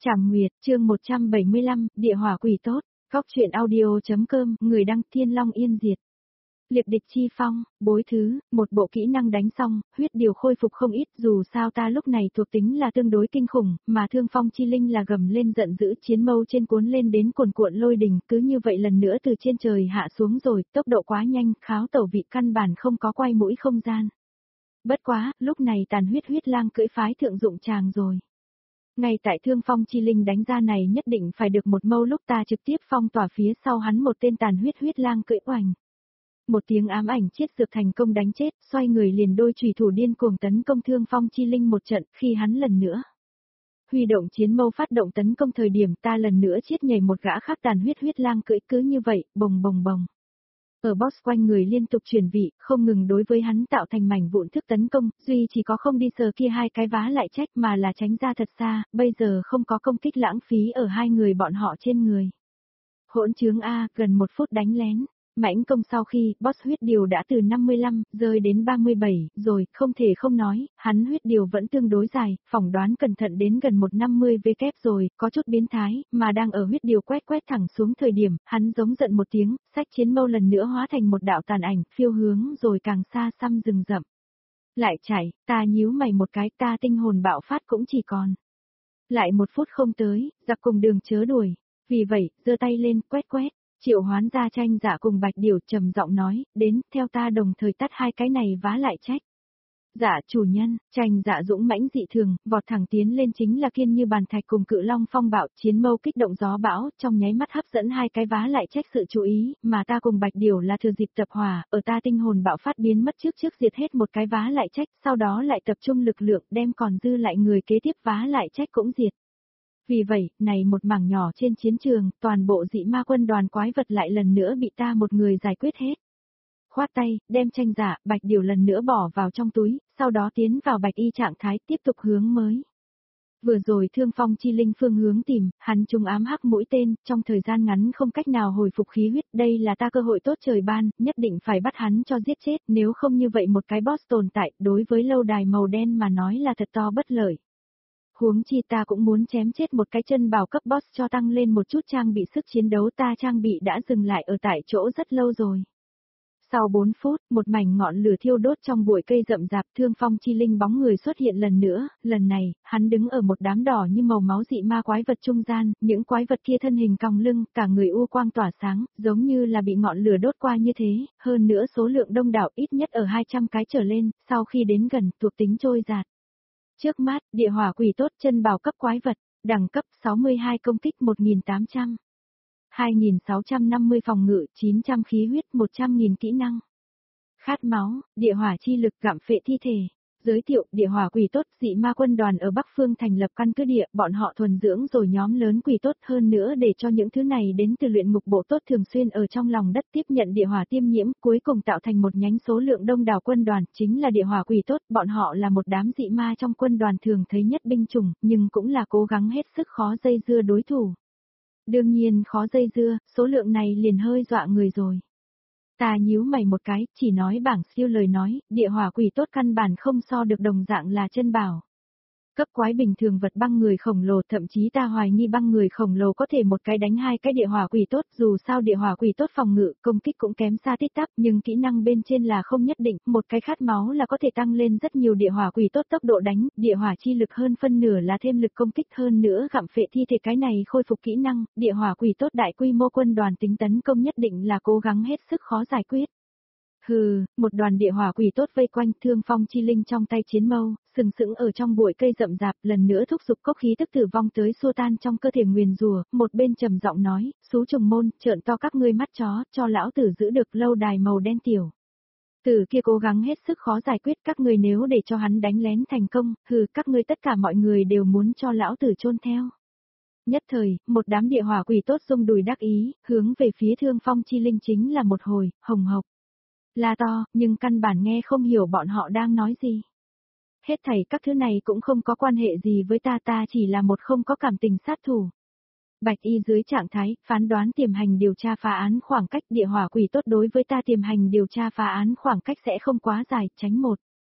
Trảm Nguyệt, chương 175, Địa hỏa quỷ tốt, góc truyện audio.com, người đăng Thiên Long Yên Diệt. Liệp địch chi phong, bối thứ, một bộ kỹ năng đánh xong, huyết điều khôi phục không ít, dù sao ta lúc này thuộc tính là tương đối kinh khủng, mà thương phong chi linh là gầm lên giận dữ, chiến mâu trên cuốn lên đến cuồn cuộn lôi đình, cứ như vậy lần nữa từ trên trời hạ xuống rồi, tốc độ quá nhanh, kháo tẩu vị căn bản không có quay mũi không gian. Bất quá, lúc này tàn huyết lang cưỡi phái thượng dụng tràng rồi. Ngay tại thương phong chi linh đánh ra này nhất định phải được một mâu lúc ta trực tiếp phong tỏa phía sau hắn một tên tàn huyết lang cưỡi oành. Một tiếng ám ảnh chết dược thành công đánh chết, xoay người liền đôi chùy thủ điên cuồng tấn công thương phong chi linh một trận, khi hắn lần nữa huy động chiến mâu phát động tấn công thời điểm ta lần nữa chết nhảy một gã khác tàn huyết lang cưỡi cứ như vậy, bồng bồng bồng. Ở boss quanh người liên tục chuyển vị, không ngừng đối với hắn tạo thành mảnh vụn thức tấn công, duy chỉ có không đi sờ kia hai cái vá lại trách mà là tránh ra thật xa, bây giờ không có công kích lãng phí ở hai người bọn họ trên người. Hỗn trướng A, gần 1 phút đánh lén. Mãnh công sau khi, boss huyết điều đã từ 55, rơi đến 37, rồi, không thể không nói, hắn huyết điều vẫn tương đối dài, phỏng đoán cẩn thận đến gần 150 v kép rồi, có chút biến thái, mà đang ở huyết điều quét thẳng xuống thời điểm, hắn giống giận một tiếng, sách chiến mâu lần nữa hóa thành một đạo tàn ảnh, phiêu hướng rồi càng xa xăm rừng rậm. Lại chạy, ta nhíu mày một cái, ta tinh hồn bạo phát cũng chỉ còn. Lại 1 phút không tới, giặc cùng đường chớ đuổi, vì vậy, giơ tay lên, quét. Triệu hoán ra Tranh Dạ cùng Bạch Điểu trầm giọng nói, đến, theo ta đồng thời tắt hai cái này vá lại trách. Dạ chủ nhân, Tranh Dạ dũng mãnh dị thường, vọt thẳng tiến lên chính là kiên như bàn thạch cùng cự long phong bạo, chiến mâu kích động gió bão, trong nháy mắt hấp dẫn hai cái vá lại trách sự chú ý, mà ta cùng Bạch Điểu là thừa dịp tập hỏa, ở ta tinh hồn bạo phát biến mất trước diệt hết một cái vá lại trách, sau đó lại tập trung lực lượng đem còn dư lại người kế tiếp vá lại trách cũng diệt. Vì vậy, này một mảng nhỏ trên chiến trường, toàn bộ dị ma quân đoàn quái vật lại lần nữa bị ta một người giải quyết hết. Khoát tay, đem Tranh Dạ, Bạch Điểu lần nữa bỏ vào trong túi, sau đó tiến vào bạch y trạng thái tiếp tục hướng mới. Vừa rồi thương phong chi linh phương hướng tìm, hắn trúng ám hắc mũi tên, trong thời gian ngắn không cách nào hồi phục khí huyết, đây là ta cơ hội tốt trời ban, nhất định phải bắt hắn cho giết chết, nếu không như vậy một cái boss tồn tại, đối với lâu đài màu đen mà nói là thật to bất lợi. Huống chi ta cũng muốn chém chết một cái chân bảo cấp boss cho tăng lên một chút trang bị sức chiến đấu ta trang bị đã dừng lại ở tại chỗ rất lâu rồi. Sau 4 phút, một mảnh ngọn lửa thiêu đốt trong bụi cây rậm rạp thương phong chi linh bóng người xuất hiện lần nữa, lần này, hắn đứng ở một đám đỏ như màu máu dị ma quái vật trung gian, những quái vật kia thân hình cong lưng, cả người u quang tỏa sáng, giống như là bị ngọn lửa đốt qua như thế, hơn nữa số lượng đông đảo ít nhất ở 200 cái trở lên, sau khi đến gần, thuộc tính trôi giạt. Trước mắt, địa hỏa quỷ tốt chân bào cấp quái vật, đẳng cấp 62 công kích 1800. 2650 phòng ngự, 900 khí huyết, 100.000 kỹ năng. Khát máu, địa hỏa chi lực gặm phệ thi thể. Giới thiệu, địa hỏa quỷ tốt, dị ma quân đoàn ở Bắc Phương thành lập căn cứ địa, bọn họ thuần dưỡng rồi nhóm lớn quỷ tốt hơn nữa để cho những thứ này đến từ luyện ngục bộ tốt thường xuyên ở trong lòng đất tiếp nhận địa hỏa tiêm nhiễm, cuối cùng tạo thành một nhánh số lượng đông đảo quân đoàn, chính là địa hỏa quỷ tốt, bọn họ là một đám dị ma trong quân đoàn thường thấy nhất binh chủng, nhưng cũng là cố gắng hết sức khó dây dưa đối thủ. Đương nhiên khó dây dưa, số lượng này liền hơi dọa người rồi. Ta nhíu mày một cái, chỉ nói bảng siêu lời nói, địa hỏa quỷ tốt căn bản không so được đồng dạng là chân bảo. Cấp quái bình thường vật băng người khổng lồ, thậm chí ta hoài nghi băng người khổng lồ có thể một cái đánh hai cái địa hỏa quỷ tốt, dù sao địa hỏa quỷ tốt phòng ngự, công kích cũng kém xa tít tắp, nhưng kỹ năng bên trên là không nhất định, một cái khát máu là có thể tăng lên rất nhiều địa hỏa quỷ tốt tốc độ đánh, địa hỏa chi lực hơn phân nửa là thêm lực công kích hơn nữa gặm phệ thi thể cái này khôi phục kỹ năng, địa hỏa quỷ tốt đại quy mô quân đoàn tính tấn công nhất định là cố gắng hết sức khó giải quyết. Hừ, một đoàn địa hỏa quỷ tốt vây quanh thương phong chi linh trong tay chiến mâu, sừng sững ở trong bụi cây rậm rạp, lần nữa thúc giục cốc khí tức tử vong tới xua tan trong cơ thể nguyền rủa, một bên trầm giọng nói, xú trùng môn, trợn to các ngươi mắt chó, cho lão tử giữ được lâu đài màu đen tiểu. Tử kia cố gắng hết sức khó giải quyết các ngươi nếu để cho hắn đánh lén thành công, các ngươi tất cả mọi người đều muốn cho lão tử chôn theo. Nhất thời, một đám địa hỏa quỷ tốt rung đùi đắc ý, hướng về phía thương phong chi linh chính là một hồi, hồng hộc. La to, nhưng căn bản nghe không hiểu bọn họ đang nói gì. Hết thảy các thứ này cũng không có quan hệ gì với ta chỉ là một không có cảm tình sát thủ. Bạch y dưới trạng thái, phán đoán tiềm hành điều tra phá án khoảng cách địa hỏa quỷ tốt đối với ta tiềm hành điều tra phá án khoảng cách sẽ không quá dài, tránh 1,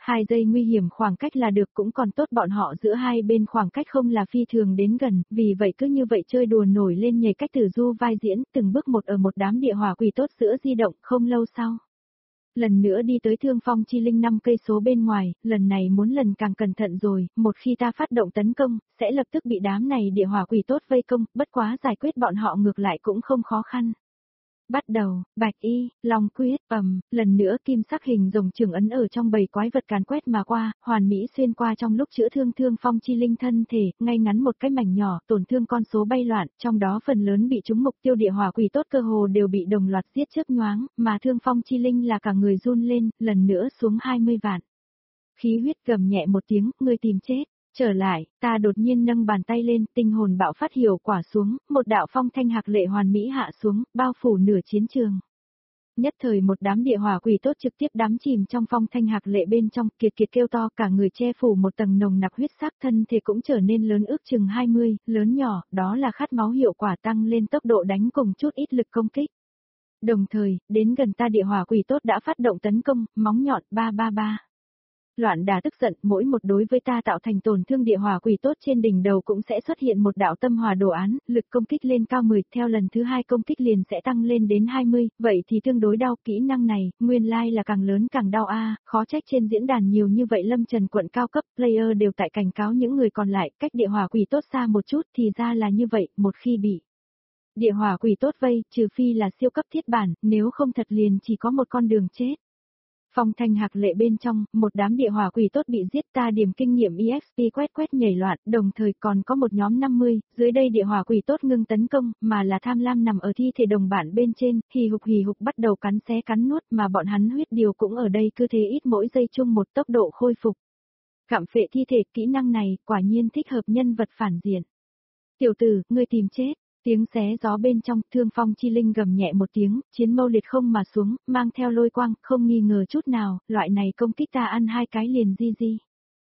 2 giây nguy hiểm khoảng cách là được, cũng còn tốt bọn họ giữa hai bên khoảng cách không là phi thường đến gần, vì vậy cứ như vậy chơi đùa nổi lên nhảy cách tử du vai diễn, từng bước một ở một đám địa hỏa quỷ tốt giữa di động. Không lâu sau, lần nữa đi tới Thương Phong Chi Linh 5 cây số bên ngoài, lần này muốn lần càng cẩn thận rồi, một khi ta phát động tấn công, sẽ lập tức bị đám này địa hỏa quỷ tốt vây công, bất quá giải quyết bọn họ ngược lại cũng không khó khăn. Bắt đầu, bạch y, long quyết, lần nữa kim sắc hình rồng trường ấn ở trong bầy quái vật càn quét mà qua, hoàn mỹ xuyên qua trong lúc chữa thương Thương Phong Chi Linh thân thể, ngay ngắn một cái mảnh nhỏ, tổn thương con số bay loạn, trong đó phần lớn bị trúng mục tiêu địa hỏa quỷ tốt cơ hồ đều bị đồng loạt giết chớp nhoáng, mà Thương Phong Chi Linh là cả người run lên, lần nữa xuống 20 vạn. Khí huyết gầm nhẹ một tiếng, ngươi tìm chết. Trở lại, ta đột nhiên nâng bàn tay lên, tinh hồn bạo phát hiệu quả xuống, một đạo phong thanh hạc lệ hoàn mỹ hạ xuống, bao phủ nửa chiến trường. Nhất thời một đám địa hỏa quỷ tốt trực tiếp đắm chìm trong phong thanh hạc lệ bên trong, kiệt kiệt kêu to, cả người che phủ một tầng nồng nặc huyết sắc, thân thể cũng trở nên lớn ước chừng 20, lớn nhỏ, đó là khát máu hiệu quả tăng lên tốc độ đánh cùng chút ít lực công kích. Đồng thời, đến gần ta địa hỏa quỷ tốt đã phát động tấn công, móng nhọn 333. Loạn đà tức giận, mỗi một đối với ta tạo thành tổn thương địa hỏa quỷ tốt trên đỉnh đầu cũng sẽ xuất hiện một đạo tâm hỏa đồ án, lực công kích lên cao 10, theo lần thứ 2 công kích liền sẽ tăng lên đến 20, vậy thì tương đối đau. Kỹ năng này, nguyên lai là càng lớn càng đau khó trách trên diễn đàn nhiều như vậy Lâm Trần quận cao cấp player đều tại cảnh cáo những người còn lại, cách địa hỏa quỷ tốt xa một chút, thì ra là như vậy, một khi bị địa hỏa quỷ tốt vây, trừ phi là siêu cấp thiết bản, nếu không thật liền chỉ có một con đường chết. Phong thanh hạc lệ bên trong, một đám địa hỏa quỷ tốt bị giết, ta điểm kinh nghiệm EXP quét nhảy loạn, đồng thời còn có một nhóm 50, dưới đây địa hỏa quỷ tốt ngưng tấn công, mà là tham lam nằm ở thi thể đồng bạn bên trên, hì hục bắt đầu cắn xé cắn nuốt, mà bọn hắn huyết điều cũng ở đây cứ thế ít mỗi giây chung một tốc độ khôi phục. Cạm phệ thi thể, kỹ năng này, quả nhiên thích hợp nhân vật phản diện. Tiểu tử, ngươi tìm chết. Tiếng xé gió bên trong, Thương Phong Chi Linh gầm nhẹ một tiếng, chiến mâu liệt không mà xuống, mang theo lôi quang, không nghi ngờ chút nào, loại này công kích ta ăn 2 cái liền di.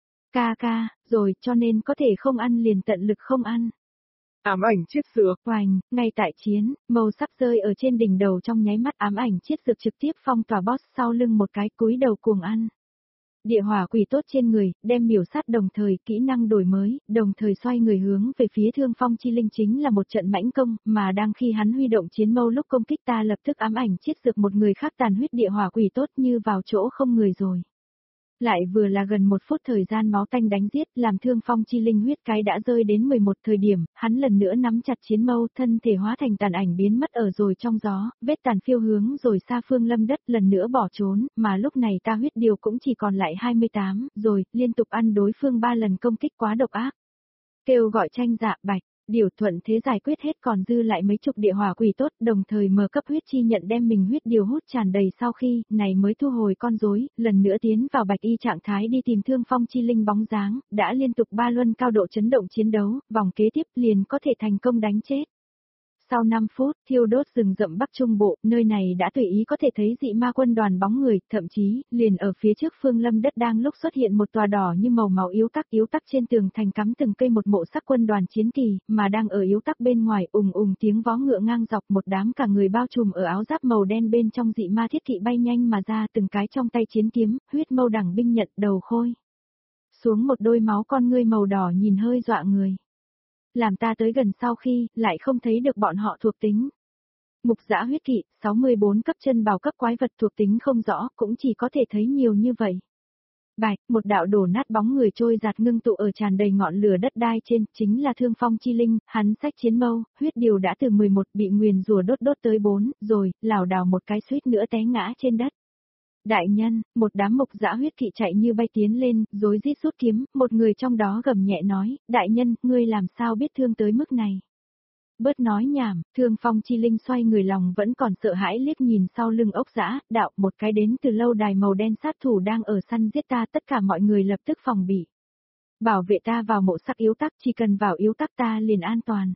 Ca, rồi, cho nên có thể không ăn liền tận lực không ăn. Ám ảnh chiết dược. Oành, ngay tại chiến, màu sắc rơi ở trên đỉnh đầu trong nháy mắt, ám ảnh chiết dược trực tiếp phong tỏa boss sau lưng một cái, cúi đầu cuồng ăn. Địa hỏa quỷ tốt trên người, đem miểu sát đồng thời, kỹ năng đổi mới, đồng thời xoay người hướng về phía Thương Phong Chi Linh chính là một trận mãnh công, mà đang khi hắn huy động chiến mâu lúc công kích ta lập tức ám ảnh chiết dược một người khác tàn huyết địa hỏa quỷ tốt như vào chỗ không người rồi. Lại vừa là gần 1 phút thời gian máu tanh đánh giết, làm Thương Phong Chi Linh huyết cái đã rơi đến 11 thời điểm, hắn lần nữa nắm chặt chiến mâu, thân thể hóa thành tàn ảnh biến mất ở rồi trong gió, vết tàn phiêu hướng rồi xa phương lâm đất, lần nữa bỏ trốn, mà lúc này ta huyết điều cũng chỉ còn lại 28, rồi, liên tục ăn đối phương 3 lần công kích quá độc ác. Kêu gọi tranh dạ bạch. Điều thuận thế giải quyết hết còn dư lại mấy chục địa hỏa quỷ tốt, đồng thời mở cấp huyết chi nhận đem mình huyết điều hút tràn đầy sau khi, này mới thu hồi con rối, lần nữa tiến vào bạch y trạng thái đi tìm Thương Phong Chi Linh bóng dáng, đã liên tục 3 luân cao độ chấn động chiến đấu, vòng kế tiếp liền có thể thành công đánh chết. Sau 5 phút, thiêu đốt rừng rậm Bắc Trung Bộ, nơi này đã tùy ý có thể thấy dị ma quân đoàn bóng người, thậm chí, liền ở phía trước phương lâm đất đang lúc xuất hiện một tòa đỏ như màu máu yếu tắc trên tường thành cắm từng cây một mộ sắc quân đoàn chiến kỳ, mà đang ở yếu tắc bên ngoài ùng tiếng vó ngựa ngang dọc một đám cả người bao trùm ở áo giáp màu đen bên trong dị ma thiết kỵ bay nhanh mà ra từng cái trong tay chiến kiếm, huyết mâu đẳng binh nhận đầu khôi. Xuống một đôi máu con ngươi màu đỏ nhìn hơi dọa người. Làm ta tới gần sau khi, lại không thấy được bọn họ thuộc tính. Mục dã huyết kỵ, 64 cấp chân bào cấp quái vật thuộc tính không rõ, cũng chỉ có thể thấy nhiều như vậy. Bạch, một đạo đổ nát bóng người trôi giạt ngưng tụ ở tràn đầy ngọn lửa đất đai trên, chính là Thương Phong Chi Linh, hắn xách chiến mâu, huyết điều đã từ 11 bị nguyền rủa đốt tới 4, rồi, lảo đảo một cái suýt nữa té ngã trên đất. Đại nhân, một đám mục dã huyết kỵ chạy như bay tiến lên, rối rít rút kiếm, một người trong đó gầm nhẹ nói, đại nhân, ngươi làm sao biết thương tới mức này. Bớt nói nhảm, Thương Phong Chi Linh xoay người lòng vẫn còn sợ hãi liếc nhìn sau lưng ốc dã, đạo một cái đến từ lâu đài màu đen sát thủ đang ở săn giết ta, tất cả mọi người lập tức phòng bị. Bảo vệ ta vào mộ sắc yếu tắc, chỉ cần vào yếu tắc ta liền an toàn.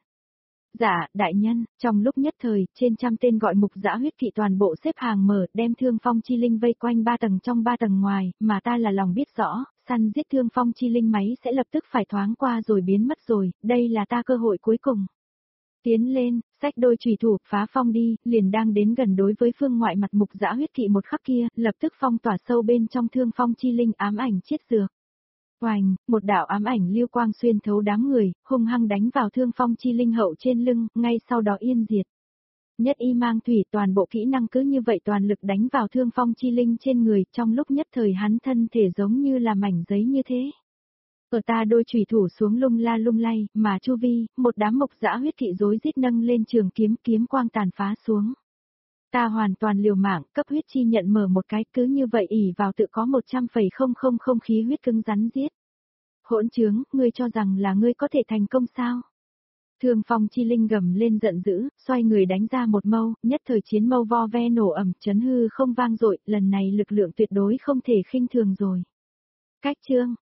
Dạ, đại nhân, trong lúc nhất thời, trên trăm tên gọi mục dã huyết kỵ toàn bộ xếp hàng mở, đem Thương Phong Chi Linh vây quanh 3 tầng trong 3 tầng ngoài, mà ta là lòng biết rõ, săn giết Thương Phong Chi Linh máy sẽ lập tức phải thoáng qua rồi biến mất rồi, đây là ta cơ hội cuối cùng. Tiến lên, xách đôi chùy thủ, phá phong đi, liền đang đến gần đối với phương ngoại mặt mục dã huyết kỵ một khắc kia, lập tức phong tỏa sâu bên trong thương phong chi linh ám ảnh chiết dược. Oành, một đạo ám ảnh lưu quang xuyên thấu đám người, hung hăng đánh vào thương phong chi linh hậu trên lưng, ngay sau đó yên diệt. Nhất y mang thủy toàn bộ kỹ năng cứ như vậy toàn lực đánh vào thương phong chi linh trên người, trong lúc nhất thời hắn thân thể giống như là mảnh giấy như thế. Ở ta đôi chùy thủ xuống lung la lung lay, mà chu vi, một đám mộc dã huyết kỵ rối rít nâng lên trường kiếm, kiếm quang tàn phá xuống. Ta hoàn toàn liều mạng, cấp huyết chi nhận mở một cái, cứ như vậy ỉ vào tự có 100,000 khí huyết cứng rắn giết. Hỗn trướng, ngươi cho rằng là ngươi có thể thành công sao? Thương phong chi linh gầm lên giận dữ, xoay người đánh ra một mâu, nhất thời chiến mâu vo ve nổ ầm, chấn hư không vang dội, lần này lực lượng tuyệt đối không thể khinh thường rồi. Cách chương